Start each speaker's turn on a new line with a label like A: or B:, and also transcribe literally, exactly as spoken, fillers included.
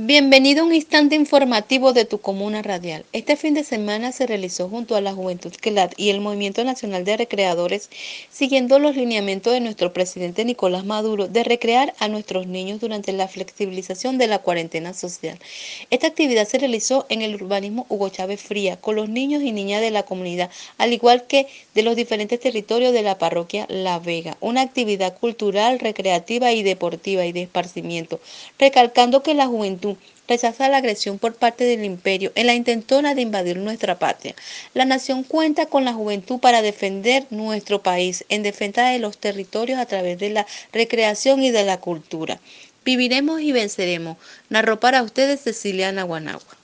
A: Bienvenido a un instante informativo de tu comuna radial. Este fin de semana se realizó junto a la Juventud CLAD y el Movimiento Nacional de Recreadores, siguiendo los lineamientos de nuestro presidente Nicolás Maduro, de recrear a nuestros niños durante la flexibilización de la cuarentena social. Esta actividad se realizó en el urbanismo Hugo Chávez Fría, con los niños y niñas de la comunidad, al igual que de los diferentes territorios de la parroquia La Vega. Una actividad cultural, recreativa y deportiva y de esparcimiento, recalcando que la juventud rechaza la agresión por parte del imperio en la intentona de invadir nuestra patria. La nación cuenta con la juventud para defender nuestro país en defensa de los territorios a través de la recreación y de la cultura. Viviremos y venceremos. Narró para ustedes Cecilia Naguanagua.